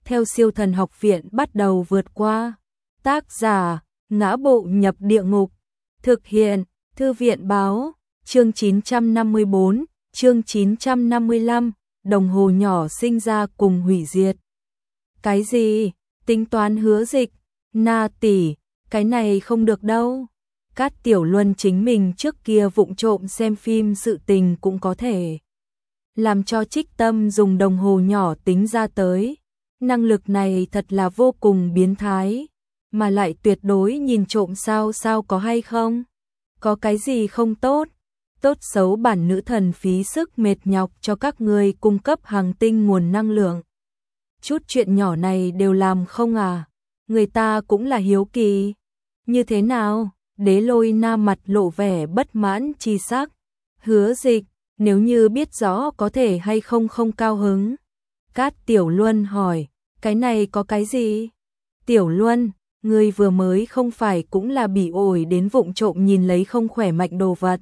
theo Siêu Thần Học Viện bắt đầu vượt qua. Tác giả: Ngã Bộ Nhập Địa Ngục. Thực hiện: Thư viện báo. Chương 954, chương 955, đồng hồ nhỏ sinh ra cùng hủy diệt. Cái gì? Tính toán Hứa Dịch? Na tỷ, cái này không được đâu. Cát Tiểu Luân chính mình trước kia vụng trộm xem phim sự tình cũng có thể làm cho Trích Tâm dùng đồng hồ nhỏ tính ra tới. Năng lực này thật là vô cùng biến thái, mà lại tuyệt đối nhìn trộm sao có hay không? Có cái gì không tốt? Tốt xấu bản nữ thần phí sức mệt nhọc cho các người cung cấp hàng tinh nguồn năng lượng. Chút chuyện nhỏ này đều làm không à? Người ta cũng là hiếu kỳ. Như thế nào? Đế Lôi Na mặt lộ vẻ bất mãn chi sắc. Hứa Dịch, nếu như biết rõ có thể hay không không cao hứng. Cát Tiểu Luân hỏi, cái này có cái gì? Tiểu Luân, ngươi vừa mới không phải cũng là bị ổi đến vụng trộm nhìn lấy không khỏe mạnh đồ vật.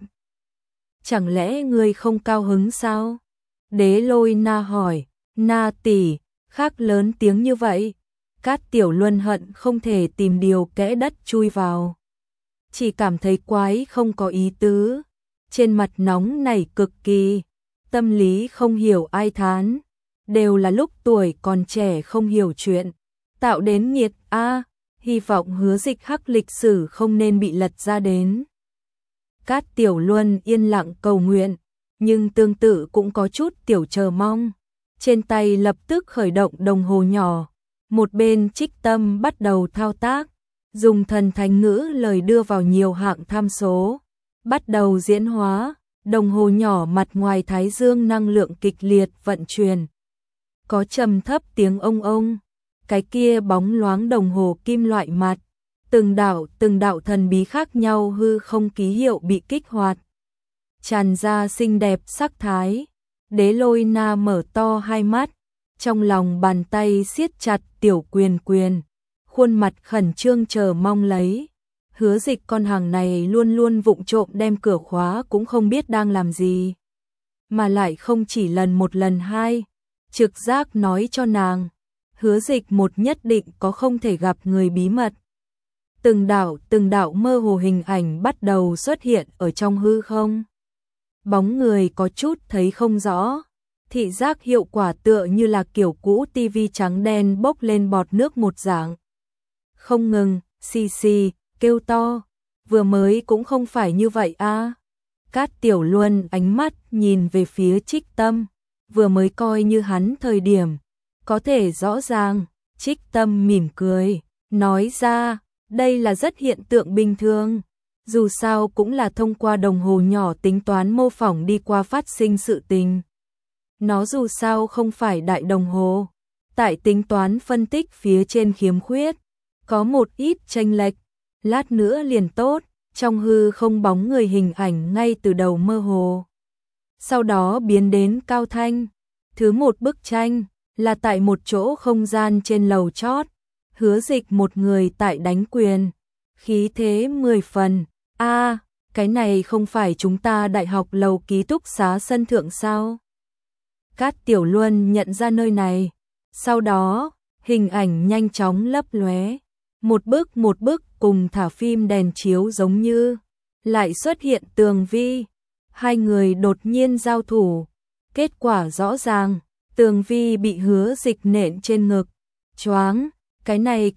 Chẳng lẽ ngươi không cao hứng sao? Đế Lôi Na hỏi, Na tỷ, khác lớn tiếng như vậy. Cát Tiểu Luân hận không thể tìm điều kẽ đất chui vào. Chỉ cảm thấy quái không có ý tứ. Trên mặt nóng nảy cực kỳ. Tâm lý không hiểu ai thán. Đều là lúc tuổi còn trẻ không hiểu chuyện. Tạo đến nghiệt a. Hy vọng Hứa Dịch hắc lịch sử không nên bị lật ra đến. Cát Tiểu Luân yên lặng cầu nguyện. Nhưng tương tự cũng có chút tiểu chờ mong. Trên tay lập tức khởi động đồng hồ nhỏ. Một bên Trích Tâm bắt đầu thao tác, dùng thần thánh ngữ lời đưa vào nhiều hạng tham số, bắt đầu diễn hóa, đồng hồ nhỏ mặt ngoài thái dương năng lượng kịch liệt vận chuyển. Có trầm thấp tiếng ông, cái kia bóng loáng đồng hồ kim loại mặt, từng đạo thần bí khác nhau hư không ký hiệu bị kích hoạt. Tràn ra xinh đẹp sắc thái, Đế Lôi Na mở to hai mắt. Trong lòng bàn tay siết chặt tiểu quyền, khuôn mặt khẩn trương chờ mong lấy. Hứa Dịch con hàng này luôn luôn vụng trộm đem cửa khóa cũng không biết đang làm gì. Mà lại không chỉ lần một lần hai, trực giác nói cho nàng. Hứa Dịch một nhất định có không thể gặp người bí mật. Từng đạo mơ hồ hình ảnh bắt đầu xuất hiện ở trong hư không. Bóng người có chút thấy không rõ. Thị giác hiệu quả tựa như là kiểu cũ tivi trắng đen bốc lên bọt nước một dạng. Không ngừng, xì, kêu to. Vừa mới cũng không phải như vậy a. Cát Tiểu Luân ánh mắt nhìn về phía Trích Tâm. Vừa mới coi như hắn thời điểm. Có thể rõ ràng, Trích Tâm mỉm cười. Nói ra, đây là rất hiện tượng bình thường. Dù sao cũng là thông qua đồng hồ nhỏ tính toán mô phỏng đi qua phát sinh sự tình. Nó dù sao không phải đại đồng hồ, tại tính toán phân tích phía trên khiếm khuyết, có một ít chênh lệch, lát nữa liền tốt, trong hư không bóng người hình ảnh ngay từ đầu mơ hồ. Sau đó biến đến cao thanh, thứ một bức tranh, là tại một chỗ không gian trên lầu chót, Hứa Dịch một người tại đánh quyền, khí thế 10 phần, cái này không phải chúng ta đại học lầu ký túc xá sân thượng sao? Cát Tiểu Luân nhận ra nơi này, sau đó, hình ảnh nhanh chóng lấp lóe, một bức cùng thả phim đèn chiếu giống như, lại xuất hiện Tường Vi, hai người đột nhiên giao thủ, kết quả rõ ràng, Tường Vi bị Hứa Dịch nện trên ngực, choáng, cái này,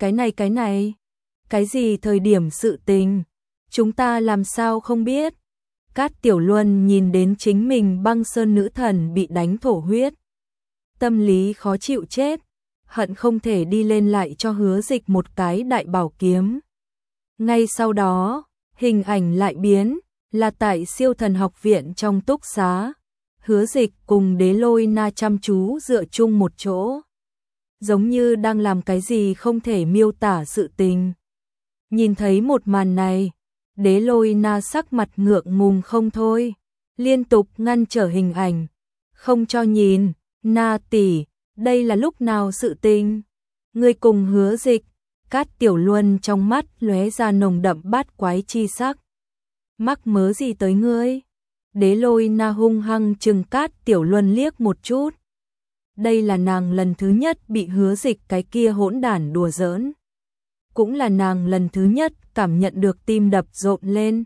cái gì thời điểm sự tình, chúng ta làm sao không biết. Cát Tiểu Luân nhìn đến chính mình băng sơn nữ thần bị đánh thổ huyết. Tâm lý khó chịu chết, hận không thể đi lên lại cho Hứa Dịch một cái đại bảo kiếm. Ngay sau đó, hình ảnh lại biến, là tại Siêu Thần Học Viện trong túc xá. Hứa Dịch cùng Đế Lôi Na chăm chú dựa chung một chỗ. Giống như đang làm cái gì không thể miêu tả sự tình. Nhìn thấy một màn này, Đế Lôi Na sắc mặt ngượng ngùng không thôi, liên tục ngăn trở hình ảnh, không cho nhìn. Na tỷ, đây là lúc nào sự tình? Ngươi cùng Hứa Dịch? Cát Tiểu Luân trong mắt lóe ra nồng đậm bát quái chi sắc. Mắc mớ gì tới ngươi? Đế Lôi Na hung hăng trừng Cát Tiểu Luân liếc một chút. Đây là nàng lần thứ nhất bị Hứa Dịch cái kia hỗn đản đùa giỡn. Cũng là nàng lần thứ nhất cảm nhận được tim đập rộn lên.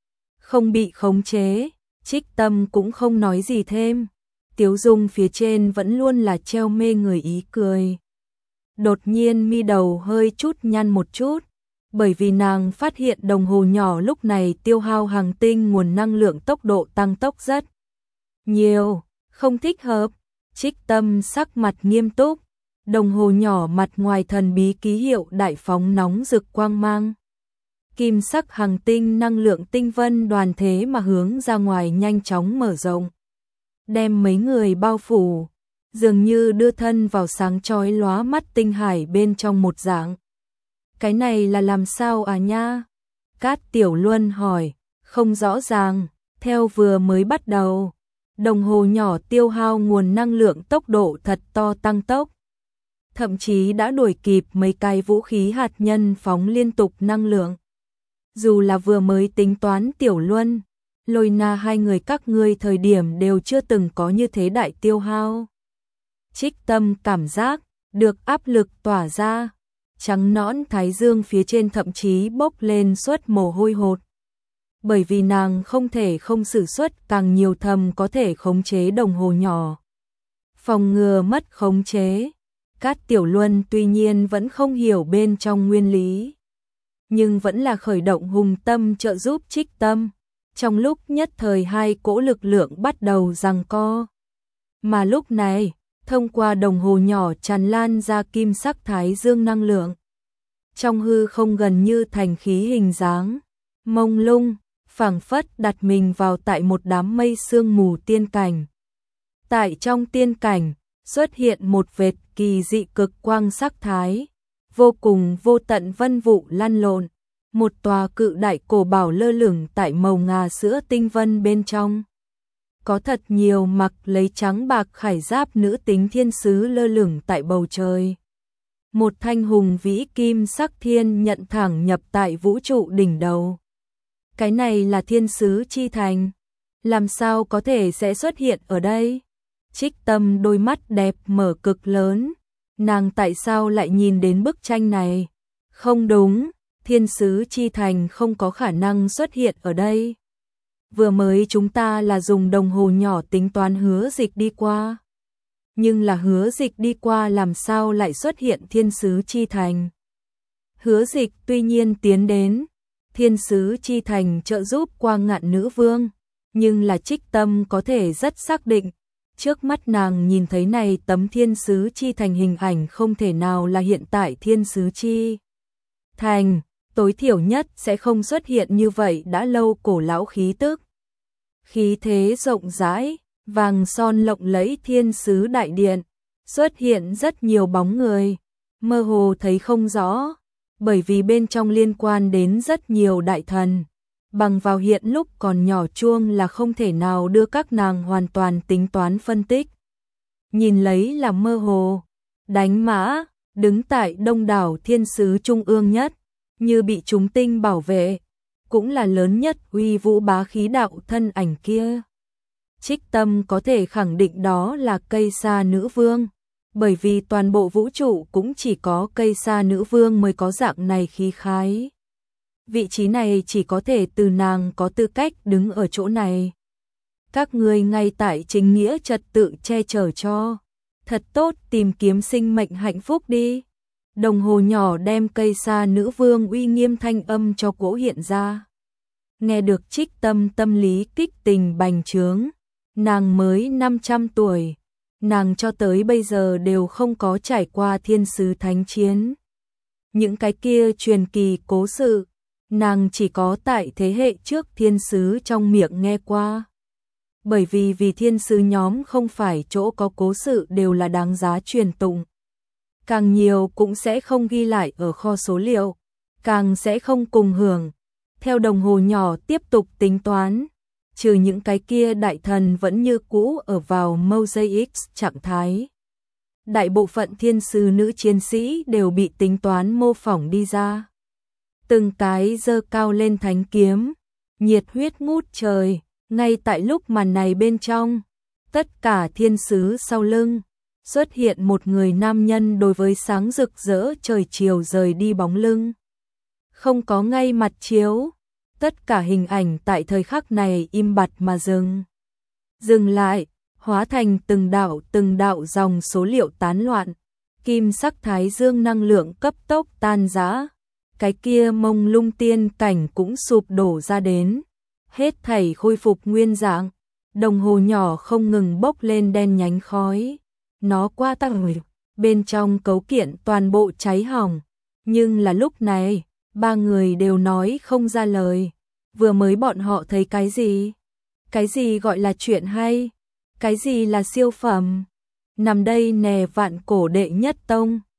Không bị khống chế, Trích Tâm cũng không nói gì thêm. Tiếu dung phía trên vẫn luôn là treo mê người ý cười. Đột nhiên mi đầu hơi chút nhăn một chút, bởi vì nàng phát hiện đồng hồ nhỏ lúc này tiêu hao hàng tinh nguồn năng lượng tốc độ tăng tốc rất nhiều, không thích hợp. Trích Tâm sắc mặt nghiêm túc, đồng hồ nhỏ mặt ngoài thần bí ký hiệu đại phóng nóng rực quang mang. Kim sắc hàng tinh năng lượng tinh vân đoàn thế mà hướng ra ngoài nhanh chóng mở rộng, đem mấy người bao phủ, dường như đưa thân vào sáng chói lóa mắt tinh hải bên trong một dạng. Cái này là làm sao à nha? Cát Tiểu Luân hỏi, không rõ ràng, theo vừa mới bắt đầu. Đồng hồ nhỏ tiêu hao nguồn năng lượng tốc độ thật to tăng tốc. Thậm chí đã đuổi kịp mấy cái vũ khí hạt nhân phóng liên tục năng lượng. Dù là vừa mới tính toán Tiểu Luân, Lôi Na hai người các ngươi thời điểm đều chưa từng có như thế đại tiêu hao. Trích Tâm cảm giác được áp lực tỏa ra, trắng nõn thái dương phía trên thậm chí bốc lên suốt mồ hôi hột. Bởi vì nàng không thể không sử xuất càng nhiều thầm có thể khống chế đồng hồ nhỏ. Phòng ngừa mất khống chế. Cát Tiểu Luân tuy nhiên vẫn không hiểu bên trong nguyên lý, nhưng vẫn là khởi động hùng tâm trợ giúp Trích Tâm. Trong lúc nhất thời hai cỗ lực lượng bắt đầu giằng co. Mà lúc này, thông qua đồng hồ nhỏ tràn lan ra kim sắc thái dương năng lượng. Trong hư không gần như thành khí hình dáng, mông lung, phảng phất đặt mình vào tại một đám mây sương mù tiên cảnh. Tại trong tiên cảnh, xuất hiện một vệt kỳ dị cực quang sắc thái, vô cùng vô tận vân vụ lăn lộn, một tòa cự đại cổ bảo lơ lửng tại màu ngà sữa tinh vân bên trong. Có thật nhiều mặc lấy trắng bạc khải giáp nữ tính thiên sứ lơ lửng tại bầu trời. Một thanh hùng vĩ kim sắc thiên nhận thẳng nhập tại vũ trụ đỉnh đầu. Cái này là thiên sứ chi thành, làm sao có thể sẽ xuất hiện ở đây? Trích Tâm đôi mắt đẹp mở cực lớn, nàng tại sao lại nhìn đến bức tranh này? Không đúng, thiên sứ chi thành không có khả năng xuất hiện ở đây. Vừa mới chúng ta là dùng đồng hồ nhỏ tính toán Hứa Dịch đi qua. Nhưng là Hứa Dịch đi qua làm sao lại xuất hiện thiên sứ chi thành? Hứa Dịch tuy nhiên tiến đến thiên sứ chi thành trợ giúp Quang Ngạn Nữ Vương, nhưng là Trích Tâm có thể rất xác định, trước mắt nàng nhìn thấy này tấm thiên sứ chi thành hình ảnh không thể nào là hiện tại thiên sứ chi thành, tối thiểu nhất sẽ không xuất hiện như vậy đã lâu cổ lão khí tức. Khí thế rộng rãi, vàng son lộng lẫy thiên sứ đại điện, xuất hiện rất nhiều bóng người, mơ hồ thấy không rõ, bởi vì bên trong liên quan đến rất nhiều đại thần. Bằng vào hiện lúc còn nhỏ chuông là không thể nào đưa các nàng hoàn toàn tính toán phân tích. Nhìn lấy là mơ hồ, đánh mã, đứng tại đông đảo thiên sứ trung ương nhất, như bị chúng tinh bảo vệ, cũng là lớn nhất uy vũ bá khí đạo thân ảnh kia. Trích Tâm có thể khẳng định đó là Cây Sa Nữ Vương, bởi vì toàn bộ vũ trụ cũng chỉ có Cây Sa Nữ Vương mới có dạng này khí khái. Vị trí này chỉ có thể từ nàng có tư cách đứng ở chỗ này. Các ngươi ngay tại chính nghĩa trật tự che chở cho. Thật tốt tìm kiếm sinh mệnh hạnh phúc đi. Đồng hồ nhỏ đem Cây Sa Nữ Vương uy nghiêm thanh âm cho cỗ hiện ra. Nghe được Trích Tâm tâm lý kích tình bành trướng. Nàng mới 500 tuổi. Nàng cho tới bây giờ đều không có trải qua thiên sứ thánh chiến. Những cái kia truyền kỳ cố sự, nàng chỉ có tại thế hệ trước thiên sứ trong miệng nghe qua. Bởi vì thiên sứ nhóm không phải chỗ có cố sự đều là đáng giá truyền tụng. Càng nhiều cũng sẽ không ghi lại ở kho số liệu, càng sẽ không cùng hưởng. Theo đồng hồ nhỏ tiếp tục tính toán, trừ những cái kia đại thần vẫn như cũ ở vào Mosaic trạng thái. Đại bộ phận thiên sứ nữ chiến sĩ đều bị tính toán mô phỏng đi ra. Từng cái giơ cao lên thánh kiếm, nhiệt huyết ngút trời, ngay tại lúc màn này bên trong, tất cả thiên sứ sau lưng, xuất hiện một người nam nhân đối với sáng rực rỡ trời chiều rời đi bóng lưng. Không có ngay mặt chiếu, tất cả hình ảnh tại thời khắc này im bặt mà dừng. Dừng lại, hóa thành từng đạo dòng số liệu tán loạn, kim sắc thái dương năng lượng cấp tốc tan rã. Cái kia mông lung tiên cảnh cũng sụp đổ ra đến, hết thảy khôi phục nguyên dạng, đồng hồ nhỏ không ngừng bốc lên đen nhánh khói. Nó qua tăng bên trong cấu kiện toàn bộ cháy hỏng, nhưng là lúc này, ba người đều nói không ra lời. Vừa mới bọn họ thấy cái gì? Cái gì gọi là chuyện hay? Cái gì là siêu phẩm? Nằm đây nè vạn cổ đệ nhất tông.